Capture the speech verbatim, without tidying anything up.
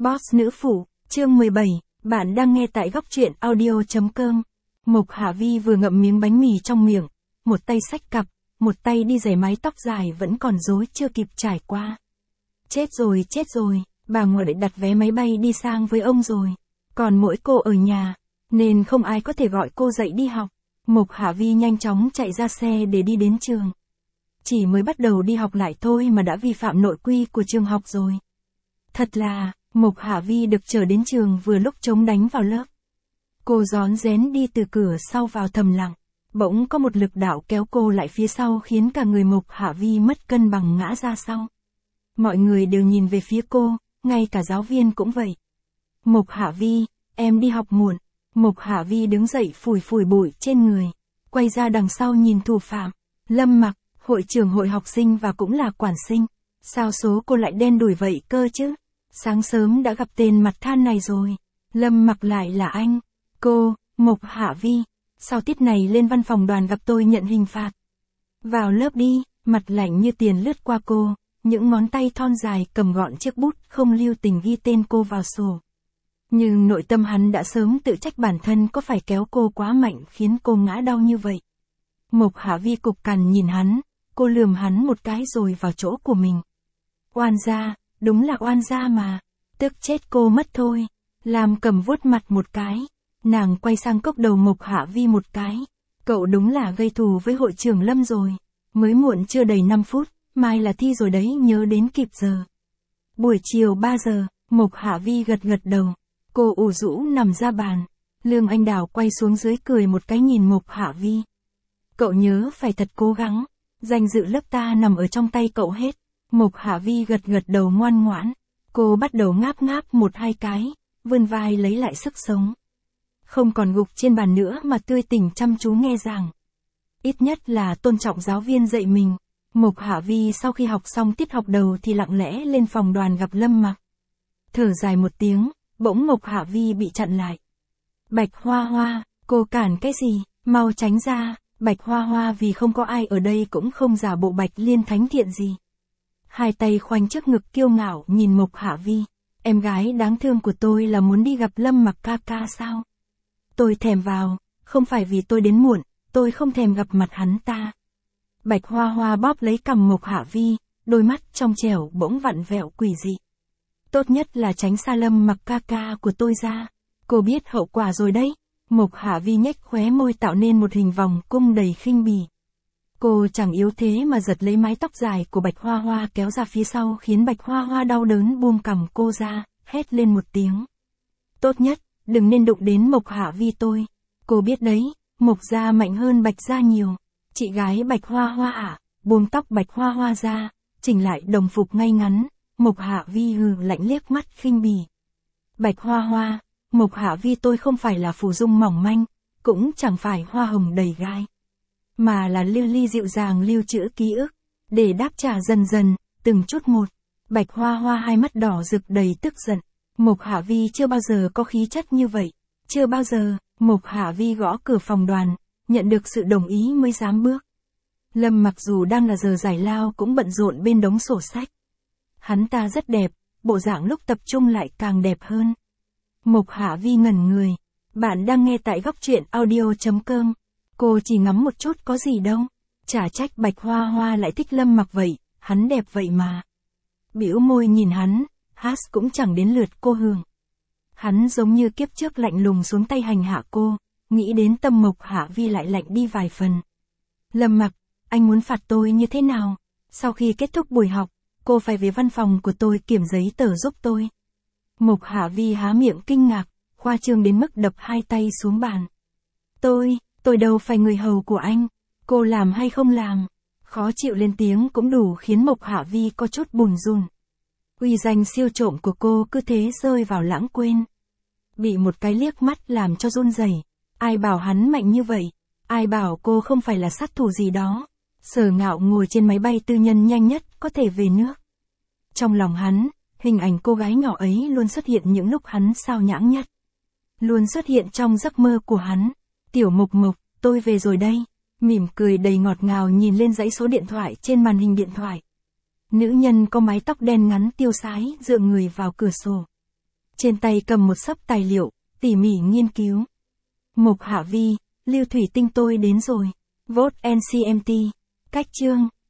Boss nữ phụ, chương mười bảy, bạn đang nghe tại góc truyện audio chấm com. Mộc Hạ Vi vừa ngậm miếng bánh mì trong miệng, một tay xách cặp, một tay đi giày mái tóc dài vẫn còn rối chưa kịp trải qua. Chết rồi, chết rồi, bà ngoại đã đặt vé máy bay đi sang với ông rồi. Còn mỗi cô ở nhà, nên không ai có thể gọi cô dậy đi học. Mộc Hạ Vi nhanh chóng chạy ra xe để đi đến trường. Chỉ mới bắt đầu đi học lại thôi mà đã vi phạm nội quy của trường học rồi. Thật là, Mộc Hạ Vi được trở đến trường vừa lúc trống đánh vào lớp. Cô rón rén đi từ cửa sau vào thầm lặng, bỗng có một lực đạo kéo cô lại phía sau khiến cả người Mộc Hạ Vi mất cân bằng ngã ra sau. Mọi người đều nhìn về phía cô, ngay cả giáo viên cũng vậy. Mộc Hạ Vi, em đi học muộn. Mộc Hạ Vi đứng dậy phủi phủi bụi trên người, quay ra đằng sau nhìn thủ phạm, Lâm Mặc, hội trưởng hội học sinh và cũng là quản sinh. Sao số cô lại đen đủi vậy cơ chứ? Sáng sớm đã gặp tên mặt than này rồi. Lâm Mặc lại là anh. Cô, Mộc Hạ Vi, sau tiết này lên văn phòng đoàn gặp tôi nhận hình phạt. Vào lớp đi, mặt lạnh như tiền lướt qua cô, những ngón tay thon dài cầm gọn chiếc bút không lưu tình ghi tên cô vào sổ. Nhưng nội tâm hắn đã sớm tự trách bản thân có phải kéo cô quá mạnh khiến cô ngã đau như vậy. Mộc Hạ Vi cục cằn nhìn hắn, cô lườm hắn một cái rồi vào chỗ của mình. Oan gia, đúng là oan gia mà, tức chết cô mất thôi. Làm cầm vuốt mặt một cái, nàng quay sang cốc đầu Mộc Hạ Vi một cái. Cậu đúng là gây thù với hội trưởng Lâm rồi, mới muộn chưa đầy năm phút, mai là thi rồi đấy, nhớ đến kịp giờ. Buổi chiều ba giờ, Mộc Hạ Vi gật gật đầu, cô ủ rũ nằm ra bàn. Lương Anh Đào quay xuống dưới cười một cái nhìn Mộc Hạ Vi. Cậu nhớ phải thật cố gắng, danh dự lớp ta nằm ở trong tay cậu hết. Mộc Hạ Vi gật gật đầu ngoan ngoãn, cô bắt đầu ngáp ngáp một hai cái, vươn vai lấy lại sức sống. Không còn gục trên bàn nữa mà tươi tỉnh chăm chú nghe giảng. Ít nhất là tôn trọng giáo viên dạy mình. Mộc Hạ Vi sau khi học xong tiết học đầu thì lặng lẽ lên phòng đoàn gặp Lâm Mặc. Thở dài một tiếng, bỗng Mộc Hạ Vi bị chặn lại. Bạch Hoa Hoa, cô cản cái gì, mau tránh ra. Bạch Hoa Hoa vì không có ai ở đây cũng không giả bộ Bạch Liên Thánh Thiện gì. Hai tay khoanh trước ngực kiêu ngạo nhìn Mộc Hạ Vi. Em gái đáng thương của tôi là muốn đi gặp Lâm Mặc ca ca sao? Tôi thèm vào, không phải vì tôi đến muộn, tôi không thèm gặp mặt hắn ta. Bạch Hoa Hoa bóp lấy cằm Mộc Hạ Vi, đôi mắt trong trẻo bỗng vặn vẹo quỷ dị. Tốt nhất là tránh xa Lâm Mặc ca ca của tôi ra. Cô biết hậu quả rồi đấy. Mộc Hạ Vi nhếch khóe môi tạo nên một hình vòng cung đầy khinh bỉ. Cô chẳng yếu thế mà giật lấy mái tóc dài của Bạch Hoa Hoa kéo ra phía sau khiến Bạch Hoa Hoa đau đớn buông cằm cô ra, hét lên một tiếng. Tốt nhất, đừng nên đụng đến Mộc Hạ Vi tôi. Cô biết đấy, Mộc gia mạnh hơn Bạch gia nhiều. Chị gái Bạch Hoa Hoa ạ, à, buông tóc Bạch Hoa Hoa ra, chỉnh lại đồng phục ngay ngắn. Mộc Hạ Vi hừ lạnh liếc mắt khinh bỉ. Bạch Hoa Hoa, Mộc Hạ Vi tôi không phải là phù dung mỏng manh, cũng chẳng phải hoa hồng đầy gai, mà là lưu ly dịu dàng lưu trữ ký ức, để đáp trả dần dần, từng chút một. Bạch Hoa Hoa hai mắt đỏ rực đầy tức giận. Mộc Hạ Vi chưa bao giờ có khí chất như vậy, chưa bao giờ. Mộc Hạ Vi gõ cửa phòng đoàn, nhận được sự đồng ý mới dám bước. Lâm mặc dù đang là giờ giải lao cũng bận rộn bên đống sổ sách. Hắn ta rất đẹp, bộ dạng lúc tập trung lại càng đẹp hơn. Mộc Hạ Vi ngẩn người. Bạn đang nghe tại góc truyện audio chấm com. Cô chỉ ngắm một chút có gì đâu. Chả trách Bạch Hoa Hoa lại thích Lâm Mặc vậy, hắn đẹp vậy mà. Bĩu môi nhìn hắn, hát cũng chẳng đến lượt cô hưởng. Hắn giống như kiếp trước lạnh lùng xuống tay hành hạ cô, nghĩ đến tâm Mộc Hạ Vi lại lạnh đi vài phần. Lâm Mặc, anh muốn phạt tôi như thế nào? Sau khi kết thúc buổi học, cô phải về văn phòng của tôi kiểm giấy tờ giúp tôi. Mộc Hạ Vi há miệng kinh ngạc, khoa trương đến mức đập hai tay xuống bàn. Tôi, tôi đâu phải người hầu của anh, cô làm hay không làm? Khó chịu lên tiếng cũng đủ khiến Mộc Hạ Vi có chút bùn rùn. Uy danh siêu trộm của cô cứ thế rơi vào lãng quên. Bị một cái liếc mắt làm cho run rẩy. Ai bảo hắn mạnh như vậy? Ai bảo cô không phải là sát thủ gì đó? Sở Ngạo ngồi trên máy bay tư nhân nhanh nhất có thể về nước. Trong lòng hắn, hình ảnh cô gái nhỏ ấy luôn xuất hiện những lúc hắn sao nhãng nhất. Luôn xuất hiện trong giấc mơ của hắn. Tiểu Mộc Mộc, tôi về rồi đây. Mỉm cười đầy ngọt ngào nhìn lên dãy số điện thoại trên màn hình điện thoại. Nữ nhân có mái tóc đen ngắn tiêu sái dựa người vào cửa sổ. trên tay cầm một xấp tài liệu, tỉ mỉ nghiên cứu. Mục Hạ Vi, lưu thủy tinh tôi đến rồi. Vote en xê em tê. Cách chương.